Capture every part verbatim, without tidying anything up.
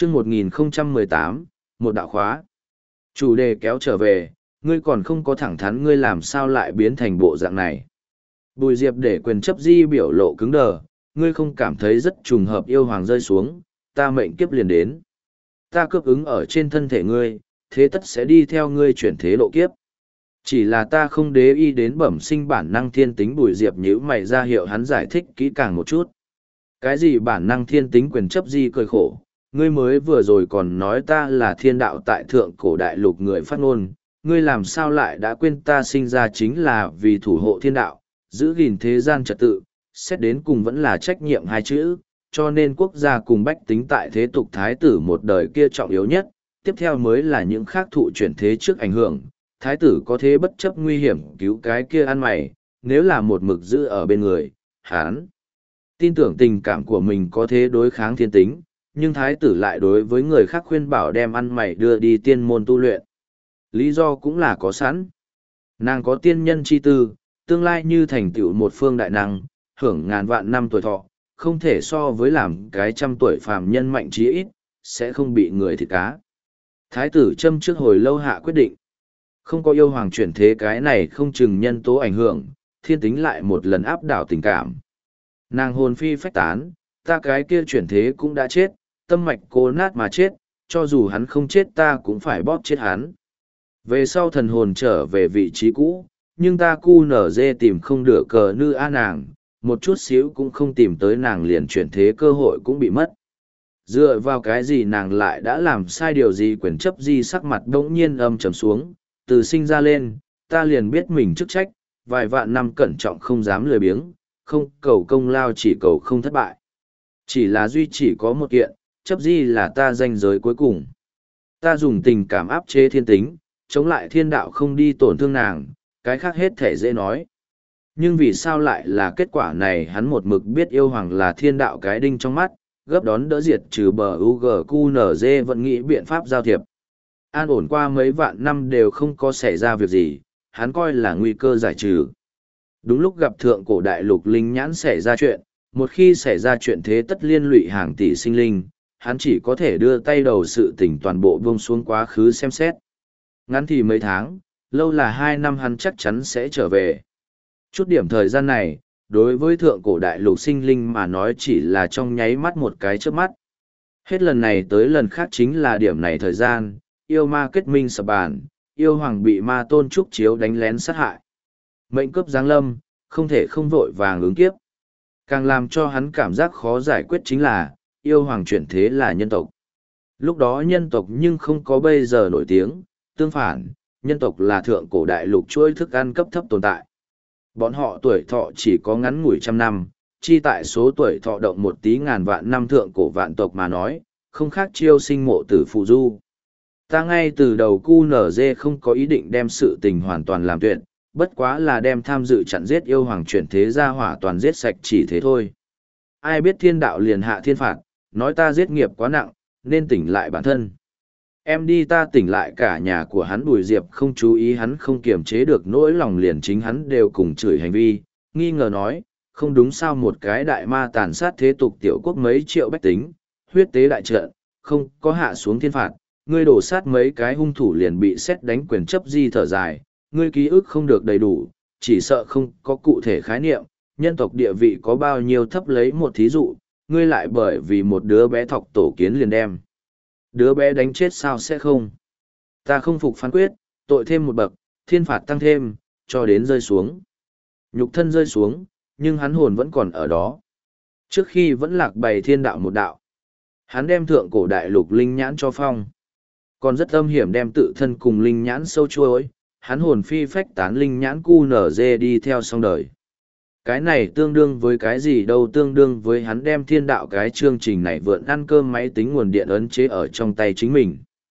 chương một nghìn không trăm mười tám, một đạo khóa. Chủ đề kéo trở về, ngươi còn không có thẳng thắn ngươi làm sao lại biến thành bộ dạng này. Bùi Diệp để quyền chấp di biểu lộ cứng đờ, ngươi không cảm thấy rất trùng hợp yêu hoàng rơi xuống, ta mệnh kiếp liền đến. Ta cướp ứng ở trên thân thể ngươi, thế tất sẽ đi theo ngươi chuyển thế lộ kiếp. Chỉ là ta không đế y đến bẩm sinh bản năng thiên tính. Bùi Diệp nhíu mày ra hiệu hắn giải thích kỹ càng một chút. Cái gì bản năng thiên tính? Quyền chấp di cười khổ, ngươi mới vừa rồi còn nói ta là thiên đạo tại thượng cổ đại lục người phát ngôn, ngươi làm sao lại đã quên ta sinh ra chính là vì thủ hộ thiên đạo, giữ gìn thế gian trật tự, xét đến cùng vẫn là trách nhiệm hai chữ, cho nên quốc gia cùng bách tính tại thế tục thái tử một đời kia trọng yếu nhất, tiếp theo mới là những khác thụ chuyển thế trước ảnh hưởng. Thái tử có thế bất chấp nguy hiểm cứu cái kia ăn mày, nếu là một mực giữ ở bên người, hán tin tưởng tình cảm của mình có thế đối kháng thiên tính, nhưng thái tử lại đối với người khác khuyên bảo đem ăn mày đưa đi tiên môn tu luyện. Lý do cũng là có sẵn. Nàng có tiên nhân chi tư, tương lai như thành tựu một phương đại năng, hưởng ngàn vạn năm tuổi thọ, không thể so với làm cái trăm tuổi phàm nhân mạnh chí ít, sẽ không bị người thịt cá. Thái tử châm trước hồi lâu hạ quyết định. Không có yêu hoàng chuyển thế cái này không chừng nhân tố ảnh hưởng, thiên tính lại một lần áp đảo tình cảm. Nàng hồn phi phách tán, ta cái kia chuyển thế cũng đã chết, tâm mạch cô nát mà chết, cho dù hắn không chết ta cũng phải bóp chết hắn. Về sau thần hồn trở về vị trí cũ, nhưng ta cu nở dê tìm không được cờ nư a nàng, một chút xíu cũng không tìm tới nàng liền chuyển thế cơ hội cũng bị mất. Dựa vào cái gì nàng lại đã làm sai điều gì? Quyền chấp di sắc mặt bỗng nhiên âm trầm xuống, từ sinh ra lên, ta liền biết mình chức trách, vài vạn năm cẩn trọng không dám lười biếng, không cầu công lao chỉ cầu không thất bại. Chỉ là duy chỉ có một kiện, chấp di là ta danh giới cuối cùng. Ta dùng tình cảm áp chế thiên tính, chống lại thiên đạo không đi tổn thương nàng, cái khác hết thể dễ nói. Nhưng vì sao lại là kết quả này? Hắn một mực biết yêu hoàng là thiên đạo cái đinh trong mắt, gấp đón đỡ diệt trừ bờ u g q n g vẫn nghĩ biện pháp giao thiệp. An ổn qua mấy vạn năm đều không có xảy ra việc gì, hắn coi là nguy cơ giải trừ. Đúng lúc gặp thượng cổ đại lục linh nhãn xảy ra chuyện, một khi xảy ra chuyện thế tất liên lụy hàng tỷ sinh linh, hắn chỉ có thể đưa tay đầu sự tình toàn bộ buông xuống quá khứ xem xét. Ngắn thì mấy tháng, lâu là hai năm hắn chắc chắn sẽ trở về. Chút điểm thời gian này, đối với thượng cổ đại lục sinh linh mà nói chỉ là trong nháy mắt một cái chớp mắt. Hết lần này tới lần khác chính là điểm này thời gian, yêu ma kết minh sập bàn, yêu hoàng bị ma tôn trúc chiếu đánh lén sát hại. Mệnh cướp giáng lâm, không thể không vội vàng ứng kiếp. Càng làm cho hắn cảm giác khó giải quyết chính là, yêu hoàng chuyển thế là nhân tộc. Lúc đó nhân tộc nhưng không có bây giờ nổi tiếng, tương phản, nhân tộc là thượng cổ đại lục chuỗi thức ăn cấp thấp tồn tại. Bọn họ tuổi thọ chỉ có ngắn ngủi trăm năm, chi tại số tuổi thọ động một tí ngàn vạn năm thượng cổ vạn tộc mà nói, không khác chiêu sinh mộ tử phụ du. Ta ngay từ đầu cu nở dê không có ý định đem sự tình hoàn toàn làm tuyệt, bất quá là đem tham dự chặn giết yêu hoàng chuyển thế ra hỏa toàn giết sạch chỉ thế thôi. Ai biết thiên đạo liền hạ thiên phạt, nói ta giết nghiệp quá nặng, nên tỉnh lại bản thân. Em đi ta tỉnh lại cả nhà của hắn. Bùi Diệp không chú ý hắn không kiềm chế được nỗi lòng liền chính hắn đều cùng chửi hành vi, nghi ngờ nói, không đúng sao một cái đại ma tàn sát thế tục tiểu quốc mấy triệu bách tính, huyết tế đại trận, không có hạ xuống thiên phạt, ngươi đổ sát mấy cái hung thủ liền bị xét đánh. Quyền chấp di thở dài, ngươi ký ức không được đầy đủ, chỉ sợ không có cụ thể khái niệm, nhân tộc địa vị có bao nhiêu thấp lấy một thí dụ, ngươi lại bởi vì một đứa bé thọc tổ kiến liền đem đứa bé đánh chết sao sẽ không? Ta không phục phán quyết, tội thêm một bậc, thiên phạt tăng thêm, cho đến rơi xuống. Nhục thân rơi xuống, nhưng hắn hồn vẫn còn ở đó. Trước khi vẫn lạc bày thiên đạo một đạo, hắn đem thượng cổ đại lục linh nhãn cho phong. Còn rất âm hiểm đem tự thân cùng linh nhãn sâu chuối, hắn hồn phi phách tán linh nhãn cu nở dê đi theo xong đời. Cái này tương đương với cái gì đâu? Tương đương với hắn đem thiên đạo cái chương trình này vượn ăn cơm máy tính nguồn điện ấn chế ở trong tay chính mình.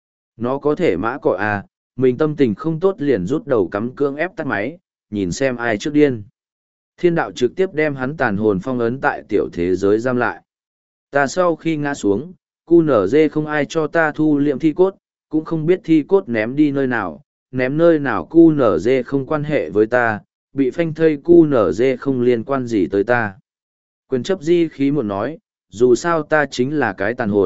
Nó có thể mã cọ à, mình tâm tình không tốt liền rút đầu cắm cưỡng ép tắt máy, nhìn xem ai trước điên. Thiên đạo trực tiếp đem hắn tàn hồn phong ấn tại tiểu thế giới giam lại. Ta sau khi ngã xuống, cu nở dê không ai cho ta thu liệm thi cốt, cũng không biết thi cốt ném đi nơi nào, ném nơi nào cu nở dê không quan hệ với ta, bị phanh thây cu nở dê không liên quan gì tới ta. Quyền chấp di khí một nói, dù sao ta chính là cái tàn hồn,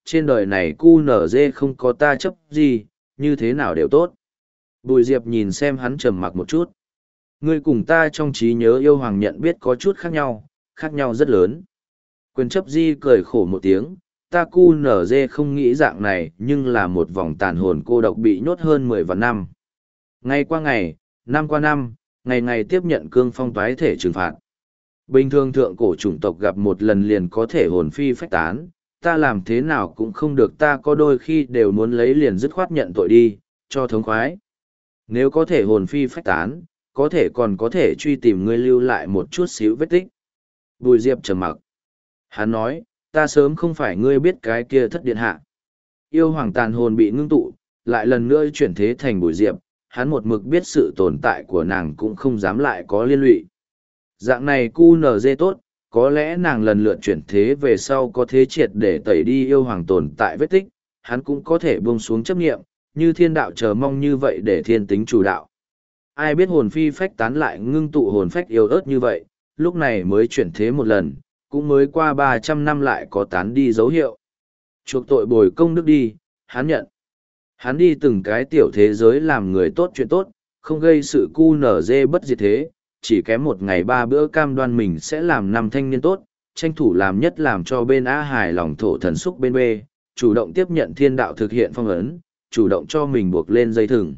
trên đời này cu nở dê không có ta chấp gì, như thế nào đều tốt. Bùi Diệp nhìn xem hắn trầm mặc một chút. Ngươi cùng ta trong trí nhớ yêu hoàng nhận biết có chút khác nhau, khác nhau rất lớn. Quyền chấp di cười khổ một tiếng, ta cu nở dê không nghĩ dạng này nhưng là một vòng tàn hồn cô độc bị nhốt hơn mười vạn năm. Ngày qua ngày, năm qua năm, ngày ngày tiếp nhận cương phong toái thể trừng phạt. Bình thường thượng cổ chủng tộc gặp một lần liền có thể hồn phi phách tán, ta làm thế nào cũng không được, ta có đôi khi đều muốn lấy liền dứt khoát nhận tội đi, cho thống khoái. Nếu có thể hồn phi phách tán, có thể còn có thể truy tìm ngươi lưu lại một chút xíu vết tích. Bùi Diệp trầm mặc. Hắn nói, ta sớm không phải ngươi biết cái kia thất điện hạ. Yêu hoàng tàn hồn bị ngưng tụ, lại lần nữa chuyển thế thành Bùi Diệp, hắn một mực biết sự tồn tại của nàng cũng không dám lại có liên lụy. Dạng này cu nở dê tốt, có lẽ nàng lần lượt chuyển thế về sau có thế triệt để tẩy đi yêu hoàng tồn tại vết tích, hắn cũng có thể buông xuống chấp nghiệm, như thiên đạo chờ mong như vậy để thiên tính chủ đạo. Ai biết hồn phi phách tán lại ngưng tụ hồn phách yếu ớt như vậy, lúc này mới chuyển thế một lần, cũng mới qua ba trăm năm lại có tán đi dấu hiệu. Chuộc tội bồi công đức đi, hắn nhận. Hắn đi từng cái tiểu thế giới làm người tốt chuyện tốt, không gây sự cu nở dê bất diệt thế, chỉ kém một ngày ba bữa cam đoan mình sẽ làm năm thanh niên tốt, tranh thủ làm nhất làm cho bên A hài lòng thổ thần xúc bên B, chủ động tiếp nhận thiên đạo thực hiện phong ấn, chủ động cho mình buộc lên dây thừng.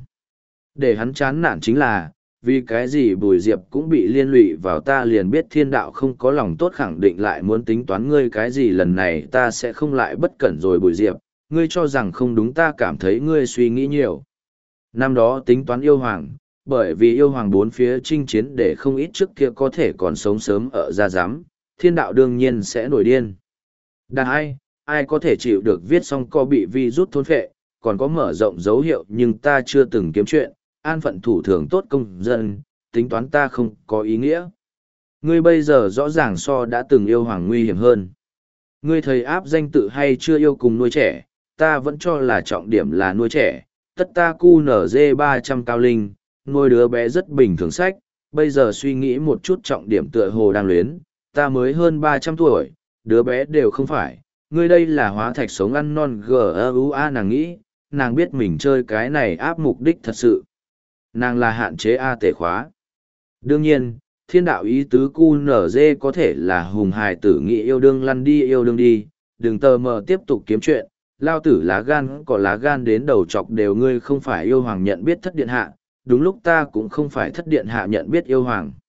Để hắn chán nản chính là, vì cái gì Bùi Diệp cũng bị liên lụy vào, ta liền biết thiên đạo không có lòng tốt, khẳng định lại muốn tính toán ngươi cái gì, lần này ta sẽ không lại bất cẩn rồi Bùi Diệp, ngươi cho rằng không đúng, ta cảm thấy ngươi suy nghĩ nhiều. Năm đó tính toán yêu hoàng, bởi vì yêu hoàng bốn phía chinh chiến để không ít trước kia có thể còn sống sớm ở ra giám, thiên đạo đương nhiên sẽ nổi điên. Đàn ai, ai có thể chịu được viết xong co bị vi rút thôn phệ, còn có mở rộng dấu hiệu nhưng ta chưa từng kiếm chuyện, an phận thủ thường tốt công dân, tính toán ta không có ý nghĩa. Ngươi bây giờ rõ ràng so đã từng yêu hoàng nguy hiểm hơn. Ngươi thầy áp danh tự hay chưa yêu cùng nuôi trẻ, ta vẫn cho là trọng điểm là nuôi trẻ, tất ta cu nở dê ba trăm cao linh, nuôi đứa bé rất bình thường sách, bây giờ suy nghĩ một chút trọng điểm tựa hồ đang luyến, ta mới hơn ba trăm tuổi, đứa bé đều không phải, ngươi đây là hóa thạch sống ăn non gua nàng nghĩ, nàng biết mình chơi cái này áp mục đích thật sự. Nàng là hạn chế A tể khóa. Đương nhiên, thiên đạo ý tứ cu nở dê có thể là hùng hài tử nghị yêu đương lăn đi yêu đương đi, đừng tờ mờ tiếp tục kiếm chuyện, lao tử lá gan có lá gan đến đầu chọc đều, ngươi không phải yêu hoàng nhận biết thất điện hạ, đúng lúc ta cũng không phải thất điện hạ nhận biết yêu hoàng.